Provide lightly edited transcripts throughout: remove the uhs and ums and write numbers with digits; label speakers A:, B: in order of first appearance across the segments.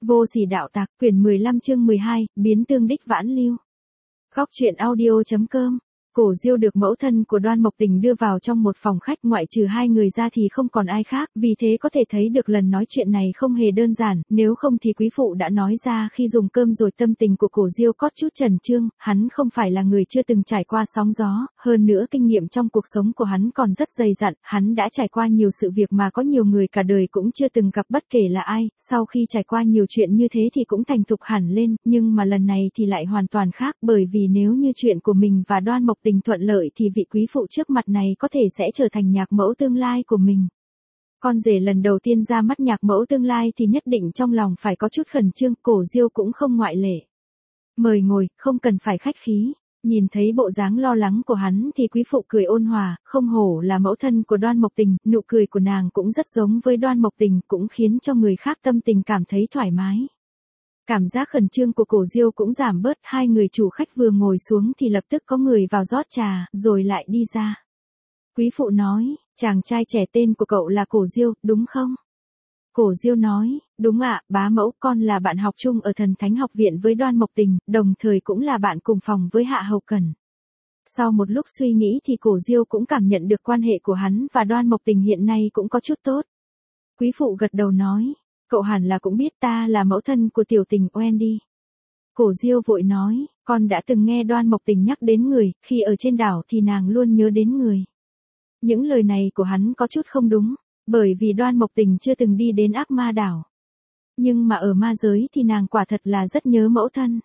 A: Vô sỉ đạo tặc, quyển 15 chương 12, biến tương đích vãn lưu. Góc truyện audio.com. Cổ Diêu được mẫu thân của Đoan Mộc Tình đưa vào trong một phòng khách, ngoại trừ hai người ra thì không còn ai khác, vì thế có thể thấy được lần nói chuyện này không hề đơn giản, nếu không thì quý phụ đã nói ra khi dùng cơm rồi. Tâm tình của Cổ Diêu có chút chần chương, hắn không phải là người chưa từng trải qua sóng gió, hơn nữa kinh nghiệm trong cuộc sống của hắn còn rất dày dặn, hắn đã trải qua nhiều sự việc mà có nhiều người cả đời cũng chưa từng gặp bất kể là ai, sau khi trải qua nhiều chuyện như thế thì cũng thành thục hẳn lên, nhưng mà lần này thì lại hoàn toàn khác, bởi vì nếu như chuyện của mình và Đoan Mộc Tình thuận lợi thì vị quý phụ trước mặt này có thể sẽ trở thành nhạc mẫu tương lai của mình. Con rể lần đầu tiên ra mắt nhạc mẫu tương lai thì nhất định trong lòng phải có chút khẩn trương, Cổ Diêu cũng không ngoại lệ. Mời ngồi, không cần phải khách khí. Nhìn thấy bộ dáng lo lắng của hắn thì quý phụ cười ôn hòa, không hổ là mẫu thân của Đoan Mộc Tình, nụ cười của nàng cũng rất giống với Đoan Mộc Tình, cũng khiến cho người khác tâm tình cảm thấy thoải mái. Cảm giác khẩn trương của Cổ Diêu cũng giảm bớt, hai người chủ khách vừa ngồi xuống thì lập tức có người vào rót trà, rồi lại đi ra. Quý phụ nói, chàng trai trẻ tên của cậu là Cổ Diêu, đúng không? Cổ Diêu nói, đúng ạ, bá mẫu, con là bạn học chung ở Thần Thánh Học Viện với Đoan Mộc Tình, đồng thời cũng là bạn cùng phòng với Hạ Hầu Cẩn. Sau một lúc suy nghĩ thì Cổ Diêu cũng cảm nhận được quan hệ của hắn và Đoan Mộc Tình hiện nay cũng có chút tốt. Quý phụ gật đầu nói, cậu hẳn là cũng biết ta là mẫu thân của tiểu tình Wendy. Cổ Diêu vội nói, con đã từng nghe Đoan Mộc Tình nhắc đến người, khi ở trên đảo thì nàng luôn nhớ đến người. Những lời này của hắn có chút không đúng, bởi vì Đoan Mộc Tình chưa từng đi đến Ác Ma đảo. Nhưng mà ở ma giới thì nàng quả thật là rất nhớ mẫu thân.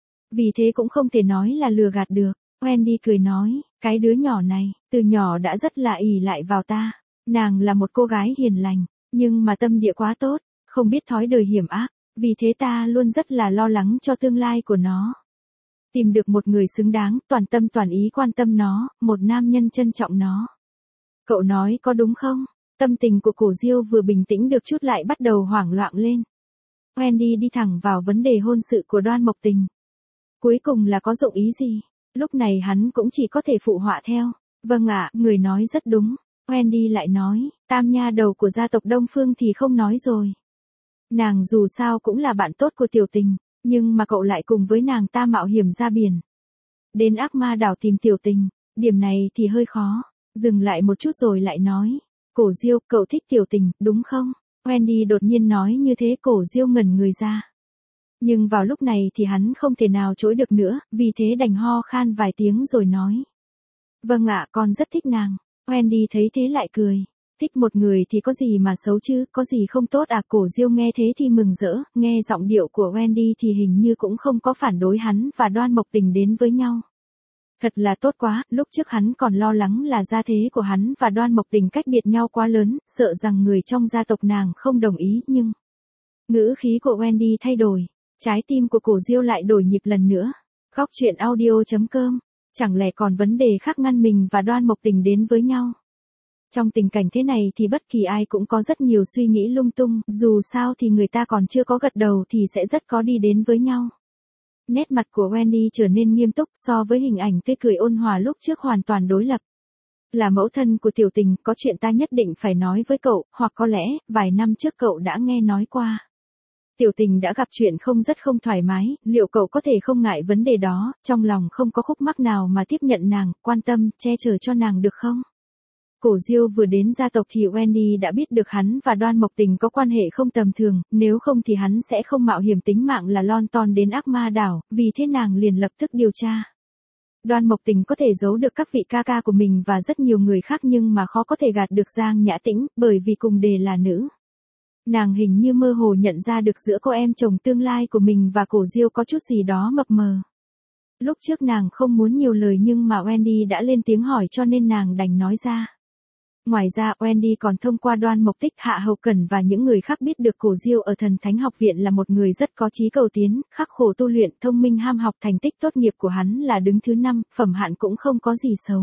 A: Vì thế cũng không thể nói là lừa gạt được. Wendy cười nói, cái đứa nhỏ này, từ nhỏ đã rất là ỷ lại vào ta. Nàng là một cô gái hiền lành, nhưng mà tâm địa quá tốt, không biết thói đời hiểm ác, vì thế ta luôn rất là lo lắng cho tương lai của nó. Tìm được một người xứng đáng, toàn tâm toàn ý quan tâm nó, một nam nhân trân trọng nó. Cậu nói có đúng không? Tâm tình của Cổ Diêu vừa bình tĩnh được chút lại bắt đầu hoảng loạn lên. Wendy đi thẳng vào vấn đề hôn sự của Đoan Mộc Tình. Cuối cùng là có dụng ý gì? Lúc này hắn cũng chỉ có thể phụ họa theo. Vâng ạ, người nói rất đúng. Wendy lại nói, tam nha đầu của gia tộc Đông Phương thì không nói rồi. Nàng dù sao cũng là bạn tốt của tiểu tình, nhưng mà cậu lại cùng với nàng ta mạo hiểm ra biển. Đến Ác Ma đảo tìm tiểu tình, điểm này thì hơi khó. Dừng lại một chút rồi lại nói, Cổ Diêu, cậu thích tiểu tình, đúng không? Wendy đột nhiên nói như thế, Cổ Diêu ngẩn người ra. Nhưng vào lúc này thì hắn không thể nào chối được nữa, vì thế đành ho khan vài tiếng rồi nói. Vâng ạ, con rất thích nàng. Wendy thấy thế lại cười. Thích một người thì có gì mà xấu chứ, có gì không tốt à? Cổ Diêu nghe thế thì mừng rỡ, nghe giọng điệu của Wendy thì hình như cũng không có phản đối hắn và Đoan Mộc Tình đến với nhau. Thật là tốt quá, lúc trước hắn còn lo lắng là gia thế của hắn và Đoan Mộc Tình cách biệt nhau quá lớn, sợ rằng người trong gia tộc nàng không đồng ý, nhưng ngữ khí của Wendy thay đổi, trái tim của Cổ Diêu lại đổi nhịp lần nữa. Góc truyện audio.com, chẳng lẽ còn vấn đề khác ngăn mình và Đoan Mộc Tình đến với nhau? Trong tình cảnh thế này thì bất kỳ ai cũng có rất nhiều suy nghĩ lung tung, dù sao thì người ta còn chưa có gật đầu thì sẽ rất có đi đến với nhau. Nét mặt của Wendy trở nên nghiêm túc, so với hình ảnh tươi cười ôn hòa lúc trước hoàn toàn đối lập. Là mẫu thân của tiểu tình, có chuyện ta nhất định phải nói với cậu, hoặc có lẽ, vài năm trước cậu đã nghe nói qua. Tiểu tình đã gặp chuyện không thoải mái, liệu cậu có thể không ngại vấn đề đó, trong lòng không có khúc mắc nào mà tiếp nhận nàng, quan tâm, che chở cho nàng được không? Cổ Diêu vừa đến gia tộc thì Wendy đã biết được hắn và Đoan Mộc Tình có quan hệ không tầm thường, nếu không thì hắn sẽ không mạo hiểm tính mạng là lon ton đến Ác Ma đảo, vì thế nàng liền lập tức điều tra. Đoan Mộc Tình có thể giấu được các vị ca ca của mình và rất nhiều người khác nhưng mà khó có thể gạt được Giang Nhã Tĩnh, bởi vì cùng đề là nữ. Nàng hình như mơ hồ nhận ra được giữa cô em chồng tương lai của mình và Cổ Diêu có chút gì đó mập mờ. Lúc trước nàng không muốn nhiều lời nhưng mà Wendy đã lên tiếng hỏi cho nên nàng đành nói ra. Ngoài ra, Wendy còn thông qua Đoan Mộc Tích, Hạ Hầu Cẩn và những người khác biết được Cổ Diêu ở Thần Thánh Học Viện là một người rất có chí cầu tiến, khắc khổ tu luyện, thông minh ham học, thành tích tốt nghiệp của hắn là đứng thứ 5, phẩm hạnh cũng không có gì xấu.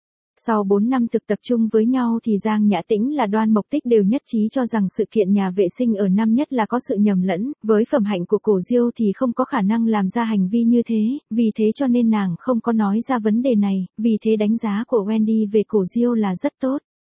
A: Sau 4 năm thực tập trung với nhau thì Giang Nhã Tĩnh là Đoan Mộc Tích đều nhất trí cho rằng sự kiện nhà vệ sinh ở năm nhất là có sự nhầm lẫn, với phẩm hạnh của Cổ Diêu thì không có khả năng làm ra hành vi như thế, vì thế cho nên nàng không có nói ra vấn đề này, vì thế đánh giá của Wendy về Cổ Diêu là rất tốt.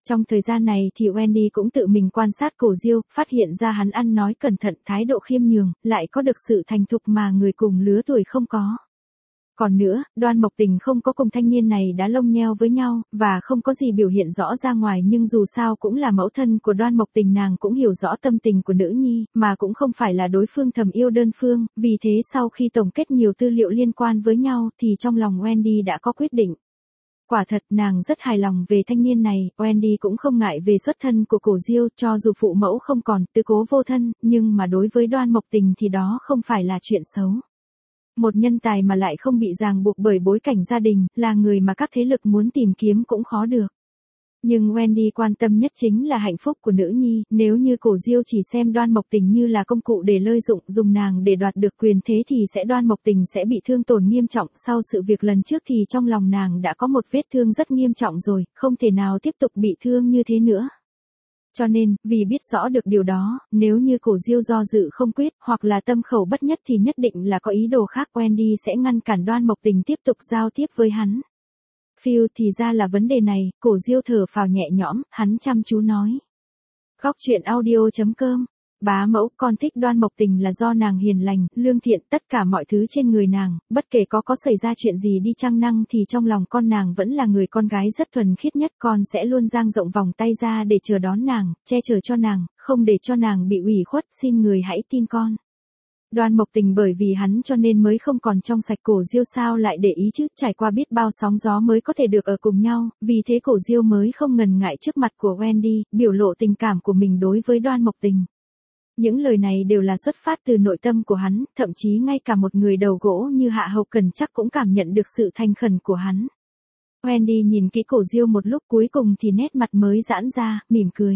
A: Trong thời gian này thì Wendy cũng tự mình quan sát Cổ Diêu, phát hiện ra hắn ăn nói cẩn thận, thái độ khiêm nhường, lại có được sự thành thục mà người cùng lứa tuổi không có. Còn nữa, Đoan Mộc Tình không có cùng thanh niên này đã lông nheo với nhau, và không có gì biểu hiện rõ ra ngoài, nhưng dù sao cũng là mẫu thân của Đoan Mộc Tình, nàng cũng hiểu rõ tâm tình của nữ nhi, mà cũng không phải là đối phương thầm yêu đơn phương, vì thế sau khi tổng kết nhiều tư liệu liên quan với nhau thì trong lòng Wendy đã có quyết định. Quả thật nàng rất hài lòng về thanh niên này, Wendy cũng không ngại về xuất thân của Cổ Diêu, cho dù phụ mẫu không còn, tứ cố vô thân, nhưng mà đối với Đoan Mộc Tình thì đó không phải là chuyện xấu. Một nhân tài mà lại không bị ràng buộc bởi bối cảnh gia đình, là người mà các thế lực muốn tìm kiếm cũng khó được. Nhưng Wendy quan tâm nhất chính là hạnh phúc của nữ nhi, nếu như Cổ Diêu chỉ xem Đoan Mộc Tình như là công cụ để lợi dụng, dùng nàng để đoạt được quyền thế thì Đoan Mộc Tình sẽ bị thương tổn nghiêm trọng. Sau sự việc lần trước thì trong lòng nàng đã có một vết thương rất nghiêm trọng rồi, không thể nào tiếp tục bị thương như thế nữa. Cho nên, vì biết rõ được điều đó, nếu như Cổ Diêu do dự không quyết, hoặc là tâm khẩu bất nhất thì nhất định là có ý đồ khác, Wendy sẽ ngăn cản Đoan Mộc Tình tiếp tục giao tiếp với hắn. Phiêu, thì ra là vấn đề này, Cổ Diêu thở phào nhẹ nhõm, hắn chăm chú nói. Góc truyện audio.com. Bá mẫu, con thích Đoan Mộc Tình là do nàng hiền lành, lương thiện, tất cả mọi thứ trên người nàng, bất kể có xảy ra chuyện gì đi chăng năng thì trong lòng con nàng vẫn là người con gái rất thuần khiết nhất, con sẽ luôn dang rộng vòng tay ra để chờ đón nàng, che chở cho nàng, không để cho nàng bị ủy khuất, xin người hãy tin con. Đoan Mộc Tình bởi vì hắn cho nên mới không còn trong sạch, Cổ Diêu sao lại để ý chứ, trải qua biết bao sóng gió mới có thể được ở cùng nhau, vì thế Cổ Diêu mới không ngần ngại trước mặt của Wendy, biểu lộ tình cảm của mình đối với Đoan Mộc Tình. Những lời này đều là xuất phát từ nội tâm của hắn, thậm chí ngay cả một người đầu gỗ như Hạ Hầu Cần chắc cũng cảm nhận được sự thành khẩn của hắn. Wendy nhìn kỹ Cổ Diêu một lúc, cuối cùng thì nét mặt mới giãn ra, mỉm cười.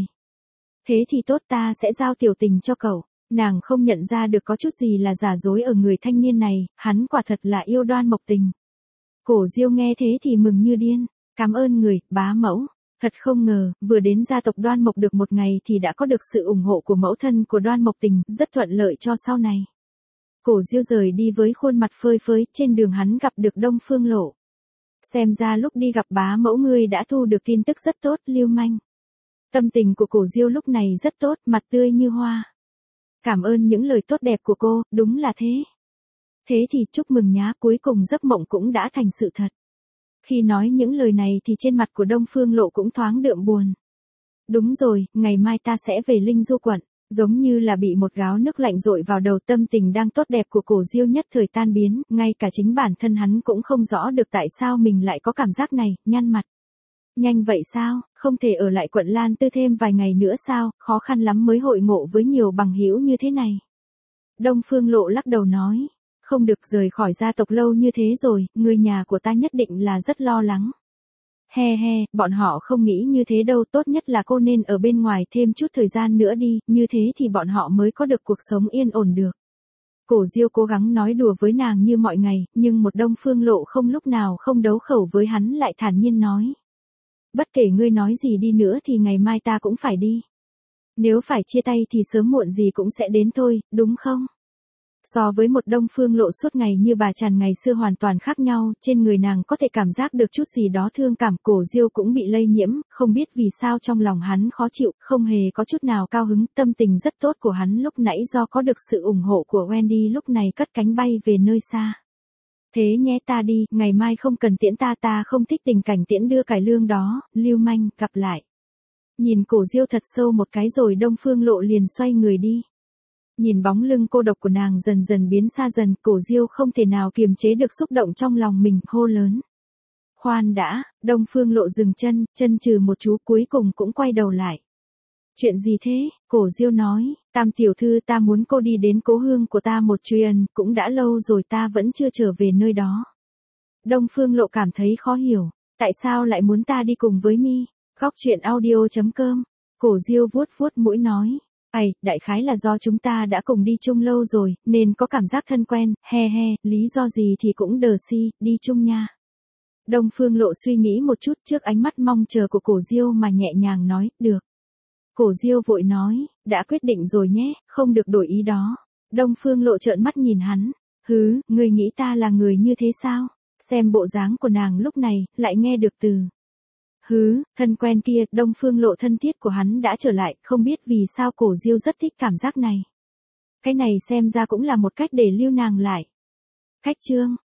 A: Thế thì tốt, ta sẽ giao Tiểu Tình cho cậu. Nàng không nhận ra được có chút gì là giả dối ở người thanh niên này, hắn quả thật là yêu Đoan Mộc Tình. Cổ Diêu nghe thế thì mừng như điên, cảm ơn người, bá mẫu. Thật không ngờ, vừa đến gia tộc Đoan Mộc được một ngày thì đã có được sự ủng hộ của mẫu thân của Đoan Mộc Tình, rất thuận lợi cho sau này. Cổ Diêu rời đi với khuôn mặt phơi phới, trên đường hắn gặp được Đông Phương Lộ. Xem ra lúc đi gặp bá mẫu ngươi đã thu được tin tức rất tốt, lưu manh. Tâm tình của Cổ Diêu lúc này rất tốt, mặt tươi như hoa. Cảm ơn những lời tốt đẹp của cô, đúng là thế. Thế thì chúc mừng nhá, cuối cùng giấc mộng cũng đã thành sự thật. Khi nói những lời này thì trên mặt của Đông Phương Lộ cũng thoáng đượm buồn. Đúng rồi, ngày mai ta sẽ về Linh Du quận, giống như là bị một gáo nước lạnh dội vào đầu, tâm tình đang tốt đẹp của Cổ Diêu nhất thời tan biến, ngay cả chính bản thân hắn cũng không rõ được tại sao mình lại có cảm giác này, nhăn mặt. Nhanh vậy sao, không thể ở lại quận Lan Tư thêm vài ngày nữa sao, khó khăn lắm mới hội ngộ với nhiều bằng hữu như thế này. Đông Phương Lộ lắc đầu nói. Không được rời khỏi gia tộc lâu như thế rồi, người nhà của ta nhất định là rất lo lắng. He he, bọn họ không nghĩ như thế đâu, tốt nhất là cô nên ở bên ngoài thêm chút thời gian nữa đi, như thế thì bọn họ mới có được cuộc sống yên ổn được. Cổ Diêu cố gắng nói đùa với nàng như mọi ngày, nhưng một Đông Phương Lộ không lúc nào không đấu khẩu với hắn, lại thản nhiên nói. Bất kể ngươi nói gì đi nữa thì ngày mai ta cũng phải đi. Nếu phải chia tay thì sớm muộn gì cũng sẽ đến thôi, đúng không? So với một Đông Phương Lộ suốt ngày như bà Tràn ngày xưa hoàn toàn khác nhau, trên người nàng có thể cảm giác được chút gì đó thương cảm, Cổ Diêu cũng bị lây nhiễm, không biết vì sao trong lòng hắn khó chịu, không hề có chút nào cao hứng, tâm tình rất tốt của hắn lúc nãy do có được sự ủng hộ của Wendy lúc này cất cánh bay về nơi xa. Thế nhé, ta đi, ngày mai không cần tiễn ta không thích tình cảnh tiễn đưa cải lương đó, lưu manh, gặp lại. Nhìn Cổ Diêu thật sâu một cái rồi Đông Phương Lộ liền xoay người đi. Nhìn bóng lưng cô độc của nàng dần dần biến xa dần, Cổ Diêu không thể nào kiềm chế được xúc động trong lòng mình, hô lớn. Khoan đã, Đông Phương Lộ dừng chân, chân chừ một chú, cuối cùng cũng quay đầu lại. Chuyện gì thế? Cổ Diêu nói, Tam tiểu thư, ta muốn cô đi đến cố hương của ta một chuyến, cũng đã lâu rồi ta vẫn chưa trở về nơi đó. Đông Phương Lộ cảm thấy khó hiểu, tại sao lại muốn ta đi cùng với mi? Góc truyện audio.com. Cổ Diêu vuốt vuốt mũi nói. Đại khái là do chúng ta đã cùng đi chung lâu rồi, nên có cảm giác thân quen, he he, lý do gì thì cũng đờ si, đi chung nha. Đông Phương Lộ suy nghĩ một chút trước ánh mắt mong chờ của Cổ Diêu mà nhẹ nhàng nói, được. Cổ Diêu vội nói, đã quyết định rồi nhé, không được đổi ý đó. Đông Phương Lộ trợn mắt nhìn hắn, ngươi nghĩ ta là người như thế sao? Xem bộ dáng của nàng lúc này, lại nghe được từ Hứ, thân quen kia, Đông Phương Lộ thân thiết của hắn đã trở lại, không biết vì sao Cổ Diêu rất thích cảm giác này. Cái này xem ra cũng là một cách để lưu nàng lại. Khách trương,